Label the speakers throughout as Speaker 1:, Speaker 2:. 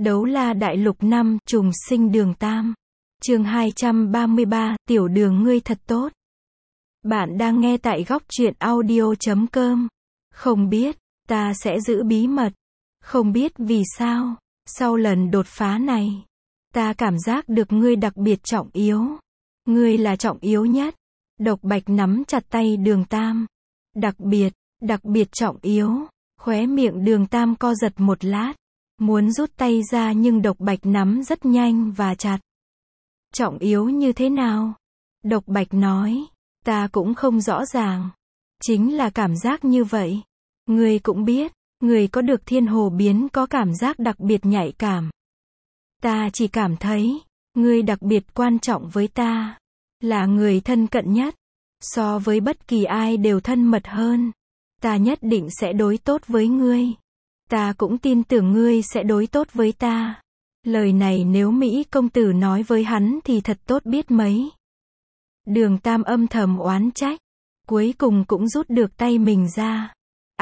Speaker 1: Đấu la đại lục 5, trùng sinh đường Tam. Chương 233, tiểu đường ngươi thật tốt. Bạn đang nghe tại góc truyện audio.com. Không biết, ta sẽ giữ bí mật. Không biết vì sao, sau lần đột phá này, ta cảm giác được ngươi đặc biệt trọng yếu. Ngươi là trọng yếu nhất. Độc Bạch nắm chặt tay đường Tam. Đặc biệt trọng yếu. Khóe miệng đường Tam co giật một lát. Muốn rút tay ra nhưng Độc Bạch nắm rất nhanh và chặt. Trọng yếu như thế nào? Độc Bạch nói. Ta cũng không rõ ràng. Chính là cảm giác như vậy. Ngươi cũng biết, ngươi có được thiên hồ biến có cảm giác đặc biệt nhạy cảm. Ta chỉ cảm thấy, ngươi đặc biệt quan trọng với ta. Là người thân cận nhất. So với bất kỳ ai đều thân mật hơn. Ta nhất định sẽ đối tốt với ngươi. Ta cũng tin tưởng ngươi sẽ đối tốt với ta. Lời này nếu Mỹ công tử nói với hắn thì thật tốt biết mấy. Đường Tam âm thầm oán trách. Cuối cùng cũng rút được tay mình ra.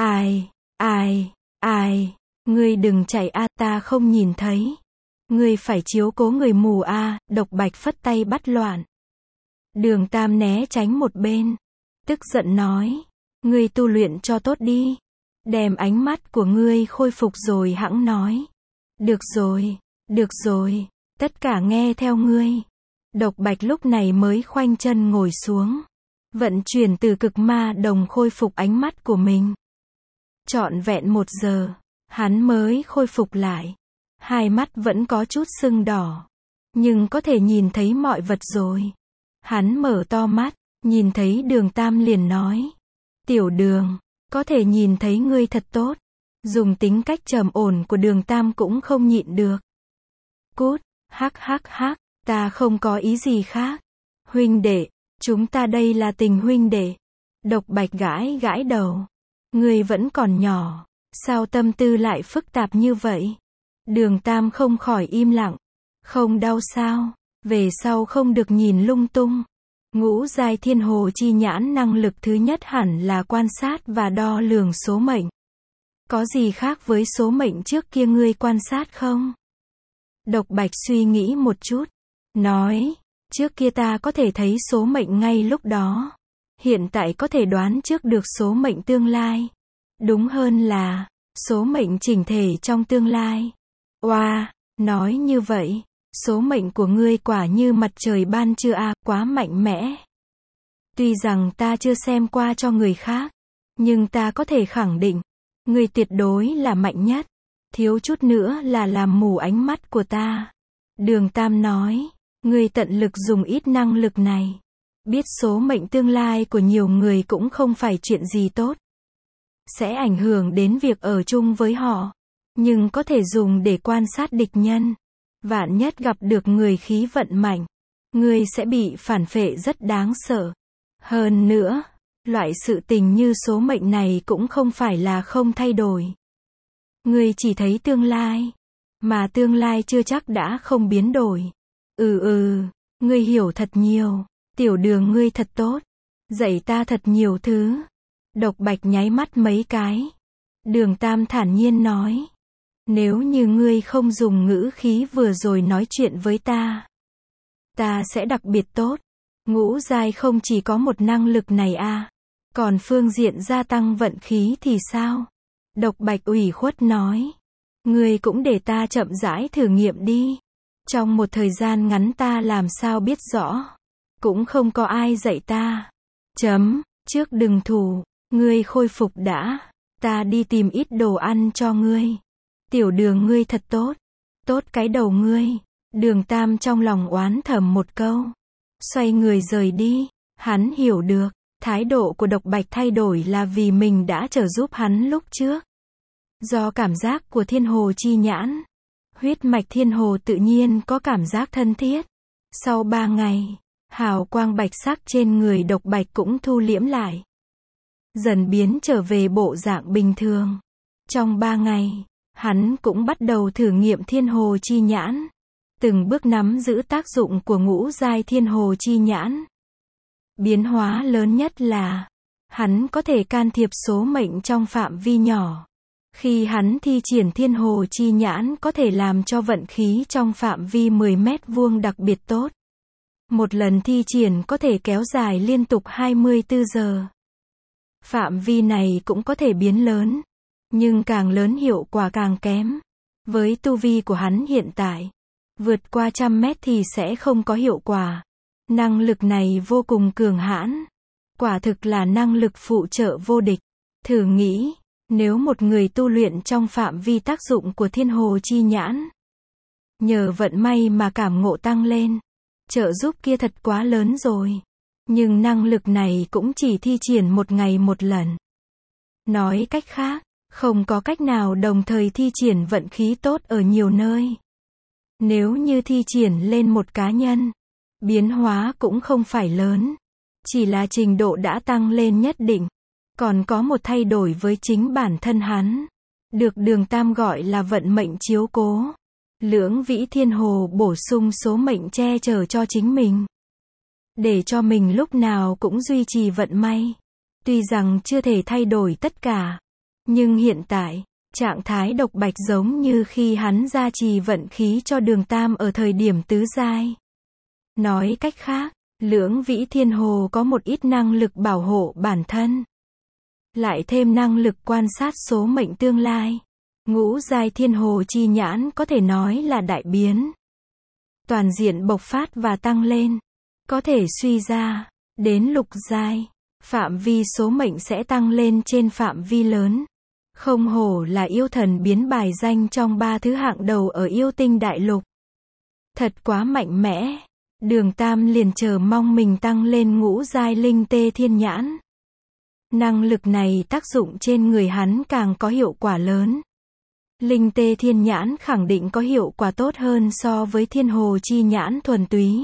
Speaker 1: Ai, ngươi đừng chạy a, ta không nhìn thấy. Ngươi phải chiếu cố người mù a. Độc Bạch phất tay bắt loạn. Đường Tam né tránh một bên. Tức giận nói. Ngươi tu luyện cho tốt đi. Đem ánh mắt của ngươi khôi phục rồi hẵng nói. Được rồi, tất cả nghe theo ngươi. Độc Bạch lúc này mới khoanh chân ngồi xuống. Vận chuyển từ cực ma đồng khôi phục ánh mắt của mình. Trọn vẹn 1 giờ, hắn mới khôi phục lại. Hai mắt vẫn có chút sưng đỏ. Nhưng có thể nhìn thấy mọi vật rồi. Hắn mở to mắt, nhìn thấy đường Tam liền nói. Tiểu đường, có thể nhìn thấy ngươi thật tốt. Dùng tính cách trầm ổn của đường Tam cũng không nhịn được. Cút, hắc, ta không có ý gì khác. Huynh đệ, chúng ta đây là tình huynh đệ. Độc Bạch gãi đầu. Ngươi vẫn còn nhỏ, sao tâm tư lại phức tạp như vậy? Đường Tam không khỏi im lặng. Không đau sao? Về sau không được nhìn lung tung. Ngũ giai thiên hồ chi nhãn năng lực thứ nhất hẳn là quan sát và đo lường số mệnh. Có gì khác với số mệnh trước kia ngươi quan sát không? Độc Bạch suy nghĩ một chút. Nói, trước kia ta có thể thấy số mệnh ngay lúc đó. Hiện tại có thể đoán trước được số mệnh tương lai. Đúng hơn là, số mệnh chỉnh thể trong tương lai. Oa, nói như vậy, số mệnh của ngươi quả như mặt trời ban trưa a, quá mạnh mẽ. Tuy rằng ta chưa xem qua cho người khác, nhưng ta có thể khẳng định, ngươi tuyệt đối là mạnh nhất. Thiếu chút nữa là làm mù ánh mắt của ta. Đường Tam nói, ngươi tận lực dùng ít năng lực này. Biết số mệnh tương lai của nhiều người cũng không phải chuyện gì tốt. Sẽ ảnh hưởng đến việc ở chung với họ. Nhưng có thể dùng để quan sát địch nhân. Vạn nhất gặp được người khí vận mạnh. Ngươi sẽ bị phản phệ rất đáng sợ. Hơn nữa, loại sự tình như số mệnh này cũng không phải là không thay đổi. Ngươi chỉ thấy tương lai. Mà tương lai chưa chắc đã không biến đổi. Ngươi hiểu thật nhiều. Tiểu đường ngươi thật tốt. Dạy ta thật nhiều thứ. Độc Bạch nháy mắt mấy cái. Đường Tam thản nhiên nói. Nếu như ngươi không dùng ngữ khí vừa rồi nói chuyện với ta. Ta sẽ đặc biệt tốt. Ngũ giai không chỉ có một năng lực này a. Còn phương diện gia tăng vận khí thì sao? Độc Bạch ủy khuất nói. Ngươi cũng để ta chậm rãi thử nghiệm đi. Trong một thời gian ngắn ta làm sao biết rõ. Cũng không có ai dạy ta. Trước đừng thủ. Ngươi khôi phục đã. Ta đi tìm ít đồ ăn cho ngươi. Tiểu đường ngươi thật tốt. Tốt cái đầu ngươi. Đường Tam trong lòng oán thầm một câu. Xoay người rời đi. Hắn hiểu được. Thái độ của Độc Bạch thay đổi là vì mình đã trợ giúp hắn lúc trước. Do cảm giác của thiên hồ chi nhãn. Huyết mạch thiên hồ tự nhiên có cảm giác thân thiết. Sau 3 ngày, hào quang bạch sắc trên người Độc Bạch cũng thu liễm lại. Dần biến trở về bộ dạng bình thường. Trong 3 ngày, hắn cũng bắt đầu thử nghiệm thiên hồ chi nhãn. Từng bước nắm giữ tác dụng của ngũ giai thiên hồ chi nhãn. Biến hóa lớn nhất là, hắn có thể can thiệp số mệnh trong phạm vi nhỏ. Khi hắn thi triển thiên hồ chi nhãn có thể làm cho vận khí trong phạm vi 10 mét vuông đặc biệt tốt. Một lần thi triển có thể kéo dài liên tục 24 giờ. Phạm vi này cũng có thể biến lớn, nhưng càng lớn hiệu quả càng kém. Với tu vi của hắn hiện tại, vượt qua 100 mét thì sẽ không có hiệu quả. Năng lực này vô cùng cường hãn. Quả thực là năng lực phụ trợ vô địch. Thử nghĩ, nếu một người tu luyện trong phạm vi tác dụng của thiên hồ chi nhãn, nhờ vận may mà cảm ngộ tăng lên, trợ giúp kia thật quá lớn rồi. Nhưng năng lực này cũng chỉ thi triển một ngày một lần. Nói cách khác, không có cách nào đồng thời thi triển vận khí tốt ở nhiều nơi. Nếu như thi triển lên một cá nhân, biến hóa cũng không phải lớn. Chỉ là trình độ đã tăng lên nhất định. Còn có một thay đổi với chính bản thân hắn. Được Đường Tam gọi là vận mệnh chiếu cố. Lưỡng vĩ thiên hồ bổ sung số mệnh che chở cho chính mình. Để cho mình lúc nào cũng duy trì vận may. Tuy rằng chưa thể thay đổi tất cả. Nhưng hiện tại, trạng thái độc bạch giống như khi hắn gia trì vận khí cho Đường Tam ở thời điểm tứ giai. Nói cách khác, lưỡng vĩ thiên hồ có một ít năng lực bảo hộ bản thân. Lại thêm năng lực quan sát số mệnh tương lai. Ngũ giai thiên hồ chi nhãn có thể nói là đại biến. Toàn diện bộc phát và tăng lên. Có thể suy ra, đến lục giai, phạm vi số mệnh sẽ tăng lên trên phạm vi lớn. Không hổ là yêu thần biến bài danh trong 3 thứ hạng đầu ở yêu tinh đại lục. Thật quá mạnh mẽ. Đường Tam liền chờ mong mình tăng lên ngũ giai linh tê thiên nhãn. Năng lực này tác dụng trên người hắn càng có hiệu quả lớn. Linh tê thiên nhãn khẳng định có hiệu quả tốt hơn so với thiên hồ chi nhãn thuần túy.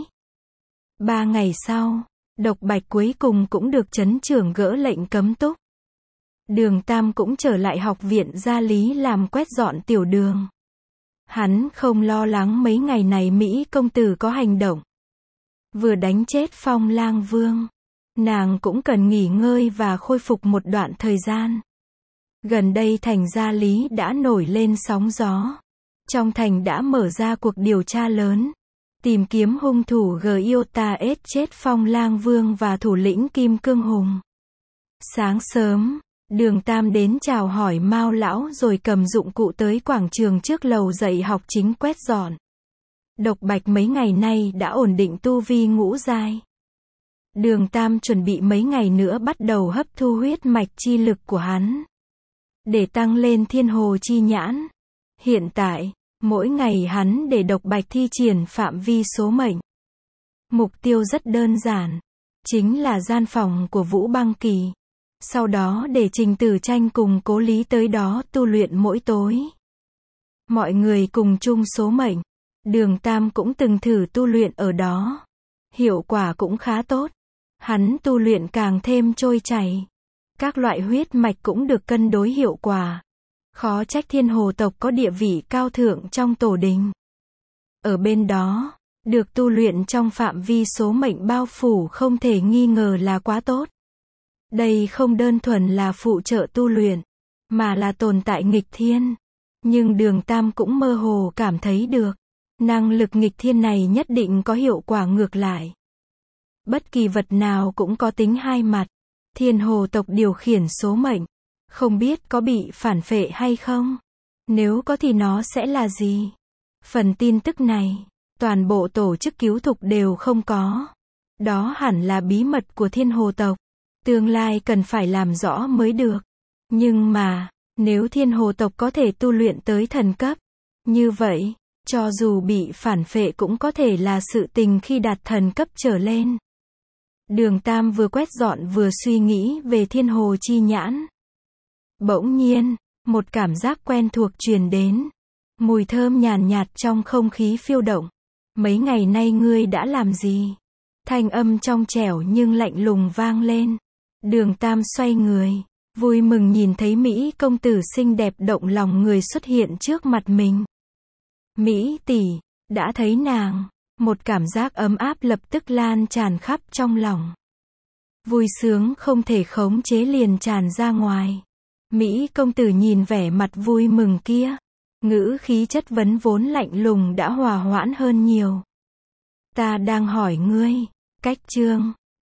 Speaker 1: 3 ngày sau, độc bạch cuối cùng cũng được trấn trưởng gỡ lệnh cấm túc. Đường Tam cũng trở lại học viện gia lý làm quét dọn tiểu đường. Hắn không lo lắng mấy ngày này Mỹ công tử có hành động. Vừa đánh chết Phong Lang Vương, nàng cũng cần nghỉ ngơi và khôi phục một đoạn thời gian. Gần đây thành gia lý đã nổi lên sóng gió. Trong thành đã mở ra cuộc điều tra lớn, tìm kiếm hung thủ Giota chết Phong Lang Vương và thủ lĩnh Kim Cương Hùng. Sáng sớm, Đường Tam đến chào hỏi Mao lão rồi cầm dụng cụ tới quảng trường trước lầu dạy học chính quét dọn. Độc bạch mấy ngày nay đã ổn định tu vi ngũ giai. Đường Tam chuẩn bị mấy ngày nữa bắt đầu hấp thu huyết mạch chi lực của hắn, để tăng lên thiên hồ chi nhãn. Hiện tại, mỗi ngày hắn để độc bạch thi triển phạm vi số mệnh. Mục tiêu rất đơn giản, chính là gian phòng của Vũ Băng Kỳ. Sau đó để Trình Tử Tranh cùng Cố Lý tới đó tu luyện mỗi tối. Mọi người cùng chung số mệnh. Đường Tam cũng từng thử tu luyện ở đó. Hiệu quả cũng khá tốt. Hắn tu luyện càng thêm trôi chảy. Các loại huyết mạch cũng được cân đối hiệu quả. Khó trách thiên hồ tộc có địa vị cao thượng trong tổ đình. Ở bên đó, được tu luyện trong phạm vi số mệnh bao phủ không thể nghi ngờ là quá tốt. Đây không đơn thuần là phụ trợ tu luyện, mà là tồn tại nghịch thiên. Nhưng Đường Tam cũng mơ hồ cảm thấy được, năng lực nghịch thiên này nhất định có hiệu quả ngược lại. Bất kỳ vật nào cũng có tính hai mặt. Thiên hồ tộc điều khiển số mệnh, không biết có bị phản phệ hay không? Nếu có thì nó sẽ là gì? Phần tin tức này, toàn bộ tổ chức cứu thục đều không có. Đó hẳn là bí mật của thiên hồ tộc. Tương lai cần phải làm rõ mới được. Nhưng mà, nếu thiên hồ tộc có thể tu luyện tới thần cấp, như vậy, cho dù bị phản phệ cũng có thể là sự tình khi đạt thần cấp trở lên. Đường Tam vừa quét dọn vừa suy nghĩ về thiên hồ chi nhãn. Bỗng nhiên, một cảm giác quen thuộc truyền đến. Mùi thơm nhàn nhạt trong không khí phiêu động. Mấy ngày nay ngươi đã làm gì? Thanh âm trong trẻo nhưng lạnh lùng vang lên. Đường Tam xoay người, vui mừng nhìn thấy Mỹ công tử xinh đẹp động lòng người xuất hiện trước mặt mình. Mỹ tỷ, đã thấy nàng, một cảm giác ấm áp lập tức lan tràn khắp trong lòng. Vui sướng không thể khống chế liền tràn ra ngoài. Mỹ công tử nhìn vẻ mặt vui mừng kia. Ngữ khí chất vấn vốn lạnh lùng đã hòa hoãn hơn nhiều. Ta đang hỏi ngươi. Cách chương